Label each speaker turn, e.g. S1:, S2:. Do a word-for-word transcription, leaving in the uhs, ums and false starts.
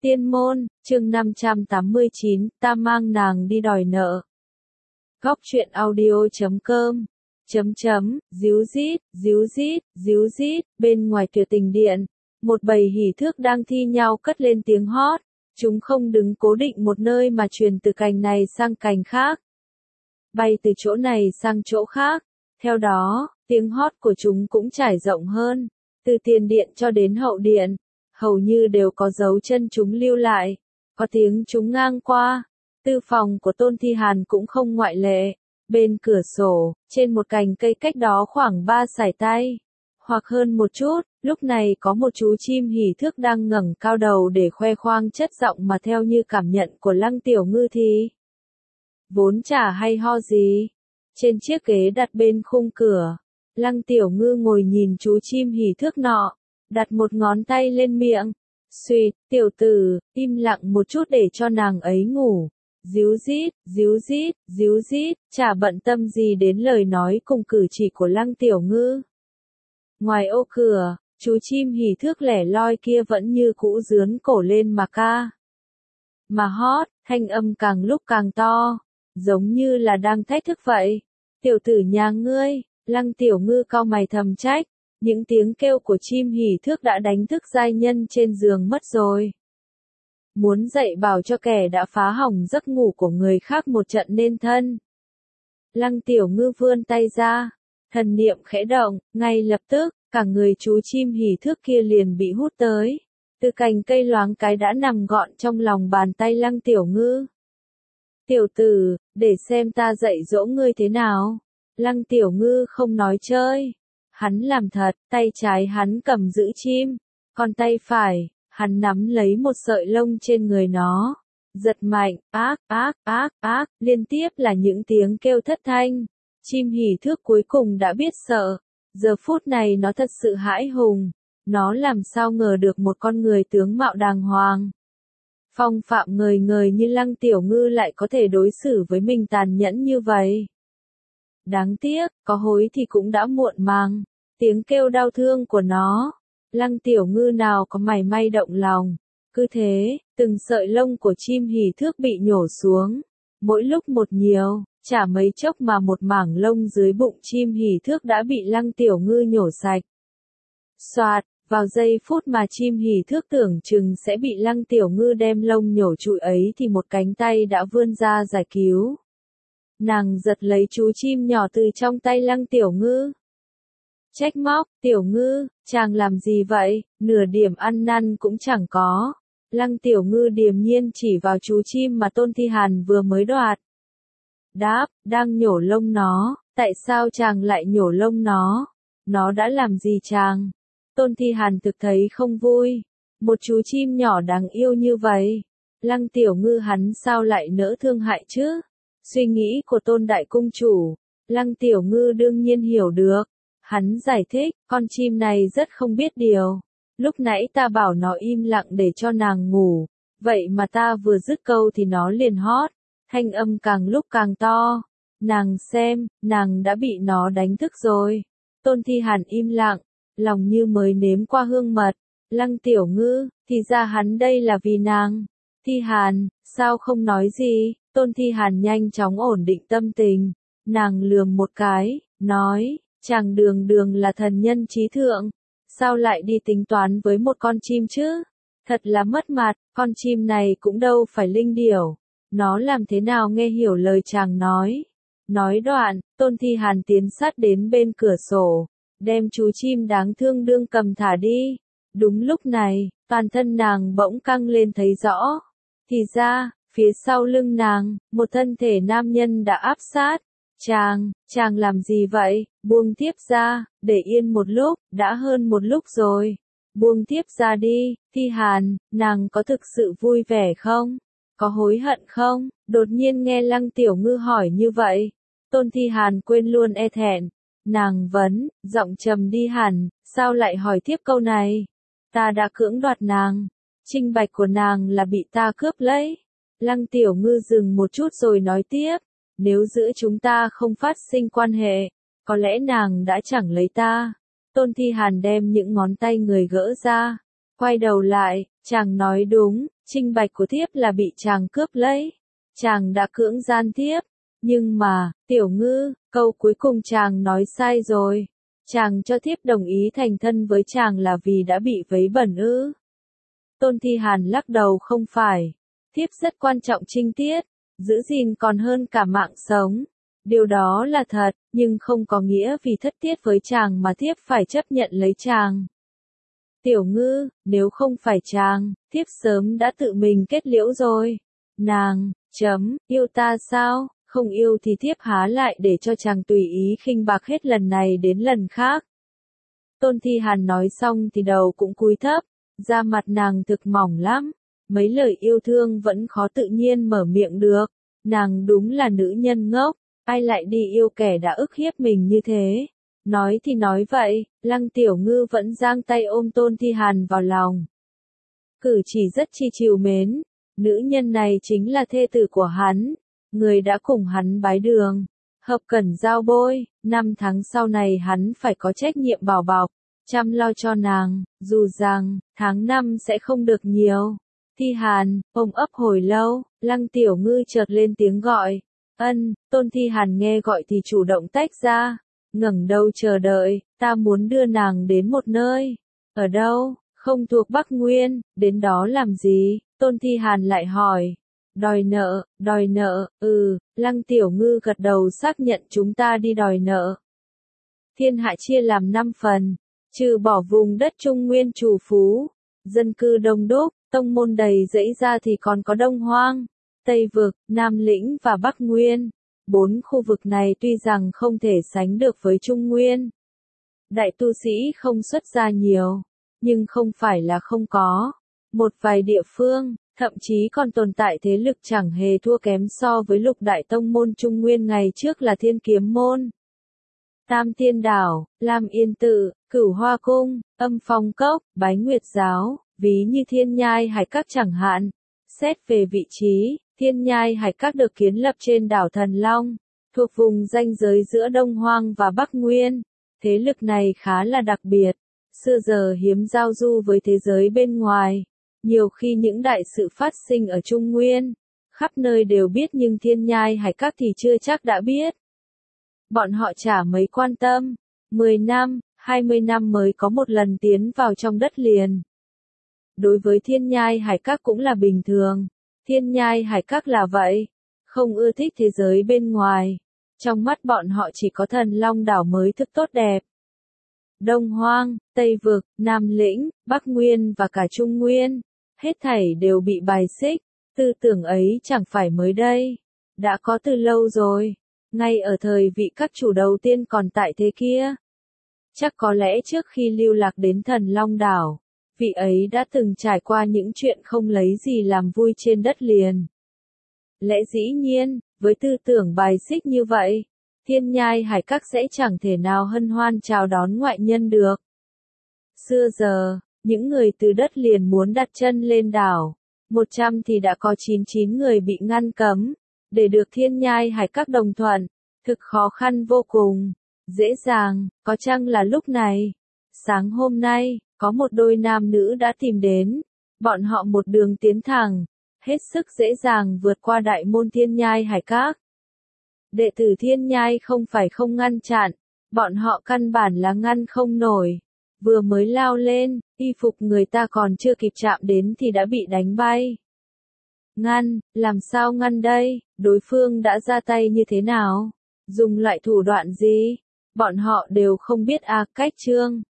S1: Tiên môn, chương năm trăm tám mươi chín, ta mang nàng đi đòi nợ. Góc truyện audio chấm com, chấm chấm, díu dít, díu dít, díu dít, bên ngoài tuyệt tình điện, một bầy hỉ thước đang thi nhau cất lên tiếng hót, chúng không đứng cố định một nơi mà truyền từ cành này sang cành khác. Bay từ chỗ này sang chỗ khác, theo đó, tiếng hót của chúng cũng trải rộng hơn, từ tiền điện cho đến hậu điện. Hầu như đều có dấu chân chúng lưu lại, có tiếng chúng ngang qua. Tư phòng của Tôn Thi Hàn cũng không ngoại lệ. Bên cửa sổ, trên một cành cây cách đó khoảng ba sải tay, hoặc hơn một chút, lúc này có một chú chim hỉ thước đang ngẩng cao đầu để khoe khoang chất giọng mà theo như cảm nhận của Lăng Tiểu Ngư thì vốn chả hay ho gì. Trên chiếc ghế đặt bên khung cửa, Lăng Tiểu Ngư ngồi nhìn chú chim hỉ thước nọ, đặt một ngón tay lên miệng. Xuyệt, tiểu tử, im lặng một chút để cho nàng ấy ngủ. Díu dít, díu dít, díu dít, chả bận tâm gì đến lời nói cùng cử chỉ của Lăng Tiểu Ngư. Ngoài ô cửa, chú chim hỉ thước lẻ loi kia vẫn như cũ dướn cổ lên mà ca. Mà hót, thanh âm càng lúc càng to, giống như là đang thách thức vậy. Tiểu tử nhà ngươi, Lăng Tiểu Ngư cau mày thầm trách. Những tiếng kêu của chim hỉ thước đã đánh thức giai nhân trên giường mất rồi. Muốn dạy bảo cho kẻ đã phá hỏng giấc ngủ của người khác một trận nên thân. Lăng Tiểu Ngư vươn tay ra, thần niệm khẽ động, ngay lập tức, cả người chú chim hỉ thước kia liền bị hút tới. Từ cành cây loáng cái đã nằm gọn trong lòng bàn tay Lăng Tiểu Ngư. Tiểu tử, để xem ta dạy dỗ ngươi thế nào. Lăng Tiểu Ngư không nói chơi. Hắn làm thật, tay trái hắn cầm giữ chim, còn tay phải, hắn nắm lấy một sợi lông trên người nó. Giật mạnh, ác, ác, ác, ác, liên tiếp là những tiếng kêu thất thanh. Chim hỉ thước cuối cùng đã biết sợ. Giờ phút này nó thật sự hãi hùng. Nó làm sao ngờ được một con người tướng mạo đàng hoàng, phong phạm ngời ngời như Lăng Tiểu Ngư lại có thể đối xử với mình tàn nhẫn như vậy. Đáng tiếc, có hối thì cũng đã muộn màng. Tiếng kêu đau thương của nó, Lăng Tiểu Ngư nào có mảy may động lòng. Cứ thế, từng sợi lông của chim hỉ thước bị nhổ xuống, mỗi lúc một nhiều, chả mấy chốc mà một mảng lông dưới bụng chim hỉ thước đã bị Lăng Tiểu Ngư nhổ sạch. Soạt, vào giây phút mà chim hỉ thước tưởng chừng sẽ bị Lăng Tiểu Ngư đem lông nhổ trụi ấy thì một cánh tay đã vươn ra giải cứu. Nàng giật lấy chú chim nhỏ từ trong tay Lăng Tiểu Ngư. Trách móc, Tiểu Ngư, chàng làm gì vậy, nửa điểm ăn năn cũng chẳng có. Lăng Tiểu Ngư điềm nhiên chỉ vào chú chim mà Tôn Thi Hàn vừa mới đoạt. Đáp, đang nhổ lông nó, tại sao chàng lại nhổ lông nó? Nó đã làm gì chàng? Tôn Thi Hàn thực thấy không vui. Một chú chim nhỏ đáng yêu như vậy. Lăng Tiểu Ngư hắn sao lại nỡ thương hại chứ? Suy nghĩ của Tôn Đại Cung Chủ, Lăng Tiểu Ngư đương nhiên hiểu được. Hắn giải thích, con chim này rất không biết điều. Lúc nãy ta bảo nó im lặng để cho nàng ngủ, vậy mà ta vừa dứt câu thì nó liền hót, thanh âm càng lúc càng to. Nàng xem, nàng đã bị nó đánh thức rồi. Tôn Thi Hàn im lặng, lòng như mới nếm qua hương mật. Lăng Tiểu Ngư, thì ra hắn đây là vì nàng. Thi Hàn, sao không nói gì? Tôn Thi Hàn nhanh chóng ổn định tâm tình. Nàng lườm một cái, nói, chàng đường đường là thần nhân trí thượng, sao lại đi tính toán với một con chim chứ? Thật là mất mặt, con chim này cũng đâu phải linh điểu. Nó làm thế nào nghe hiểu lời chàng nói? Nói đoạn, Tôn Thi Hàn tiến sát đến bên cửa sổ, đem chú chim đáng thương đương cầm thả đi. Đúng lúc này, toàn thân nàng bỗng căng lên thấy rõ. Thì ra, phía sau lưng nàng, một thân thể nam nhân đã áp sát. Chàng, chàng làm gì vậy? Buông tiếp ra, để yên một lúc, đã hơn một lúc rồi. Buông tiếp ra đi, Thi Hàn, nàng có thực sự vui vẻ không? Có hối hận không? Đột nhiên nghe Lăng Tiểu Ngư hỏi như vậy. Tôn Thi Hàn quên luôn e thẹn. Nàng vấn, giọng trầm đi hẳn, sao lại hỏi tiếp câu này? Ta đã cưỡng đoạt nàng. Trinh bạch của nàng là bị ta cướp lấy. Lăng Tiểu Ngư dừng một chút rồi nói tiếp. Nếu giữa chúng ta không phát sinh quan hệ, có lẽ nàng đã chẳng lấy ta. Tôn Thi Hàn đem những ngón tay người gỡ ra, quay đầu lại, chàng nói đúng, Trinh bạch của thiếp là bị chàng cướp lấy. Chàng đã cưỡng gian thiếp. Nhưng mà, Tiểu Ngư, câu cuối cùng chàng nói sai rồi. Chàng cho thiếp đồng ý thành thân với chàng là vì đã bị vấy bẩn ư? Tôn Thi Hàn lắc đầu, không phải. Thiếp rất quan trọng trinh tiết, giữ gìn còn hơn cả mạng sống. Điều đó là thật, nhưng không có nghĩa vì thất tiết với chàng mà thiếp phải chấp nhận lấy chàng. Tiểu Ngư, nếu không phải chàng, thiếp sớm đã tự mình kết liễu rồi. Nàng, chấm, yêu ta sao? Không yêu thì thiếp há lại để cho chàng tùy ý khinh bạc hết lần này đến lần khác. Tôn Thi Hàn nói xong thì đầu cũng cúi thấp, da mặt nàng thực mỏng lắm. Mấy lời yêu thương vẫn khó tự nhiên mở miệng được. Nàng đúng là nữ nhân ngốc, ai lại đi yêu kẻ đã ức hiếp mình như thế. Nói thì nói vậy, Lăng Tiểu Ngư vẫn giang tay ôm Tôn Thi Hàn vào lòng. Cử chỉ rất chi trìu mến, nữ nhân này chính là thê tử của hắn, người đã cùng hắn bái đường, hợp cẩn giao bôi, năm tháng sau này hắn phải có trách nhiệm bảo bọc, chăm lo cho nàng, dù rằng, tháng năm sẽ không được nhiều. Thi Hàn, ôm ấp hồi lâu, Lăng Tiểu Ngư chợt lên tiếng gọi. Ân, Tôn Thi Hàn nghe gọi thì chủ động tách ra, ngẩng đầu chờ đợi, ta muốn đưa nàng đến một nơi. Ở đâu? Không thuộc Bắc Nguyên, đến đó làm gì? Tôn Thi Hàn lại hỏi. Đòi nợ, đòi nợ, ừ, Lăng Tiểu Ngư gật đầu xác nhận chúng ta đi đòi nợ. Thiên hạ chia làm năm phần, trừ bỏ vùng đất Trung Nguyên trù phú, dân cư đông đúc, tông môn đầy rẫy ra thì còn có Đông Hoang, Tây Vực, Nam Lĩnh và Bắc Nguyên. Bốn khu vực này tuy rằng không thể sánh được với Trung Nguyên. Đại tu sĩ không xuất ra nhiều, nhưng không phải là không có. Một vài địa phương, thậm chí còn tồn tại thế lực chẳng hề thua kém so với lục đại tông môn Trung Nguyên ngày trước là Thiên Kiếm Môn, Tam Tiên Đảo, Lam Yên Tự, Cửu Hoa Cung, Âm Phong Cốc, Bái Nguyệt Giáo, ví như Thiên Nhai Hải Các chẳng hạn. Xét về vị trí, Thiên Nhai Hải Các được kiến lập trên đảo Thần Long, thuộc vùng ranh giới giữa Đông Hoang và Bắc Nguyên. Thế lực này khá là đặc biệt, xưa giờ hiếm giao du với thế giới bên ngoài. Nhiều khi những đại sự phát sinh ở Trung Nguyên, khắp nơi đều biết nhưng Thiên Nhai Hải Các thì chưa chắc đã biết. Bọn họ chả mấy quan tâm, mười năm, hai mươi năm mới có một lần tiến vào trong đất liền. Đối với Thiên Nhai Hải Các cũng là bình thường, Thiên Nhai Hải Các là vậy, không ưa thích thế giới bên ngoài. Trong mắt bọn họ chỉ có Thần Long đảo mới thực tốt đẹp. Đông Hoang, Tây Vực, Nam Lĩnh, Bắc Nguyên và cả Trung Nguyên, hết thảy đều bị bài xích. Tư tưởng ấy chẳng phải mới đây, đã có từ lâu rồi, ngay ở thời vị các chủ đầu tiên còn tại thế kia. Chắc có lẽ trước khi lưu lạc đến Thần Long đảo, vị ấy đã từng trải qua những chuyện không lấy gì làm vui trên đất liền. Lẽ dĩ nhiên, với tư tưởng bài xích như vậy, Thiên Nhai Hải Các sẽ chẳng thể nào hân hoan chào đón ngoại nhân được. Xưa giờ, những người từ đất liền muốn đặt chân lên đảo, một trăm thì đã có chín mươi chín người bị ngăn cấm, để được Thiên Nhai Hải Các đồng thuận, thực khó khăn vô cùng. Dễ dàng, có chăng là lúc này, sáng hôm nay, có một đôi nam nữ đã tìm đến, bọn họ một đường tiến thẳng, hết sức dễ dàng vượt qua đại môn Thiên Nhai Hải Các. Đệ tử Thiên Nhai không phải không ngăn chặn, bọn họ căn bản là ngăn không nổi. Vừa mới lao lên, y phục người ta còn chưa kịp chạm đến thì đã bị đánh bay. Ngăn, làm sao ngăn đây? Đối phương đã ra tay như thế nào? Dùng loại thủ đoạn gì? Bọn họ đều không biết à, cách chương.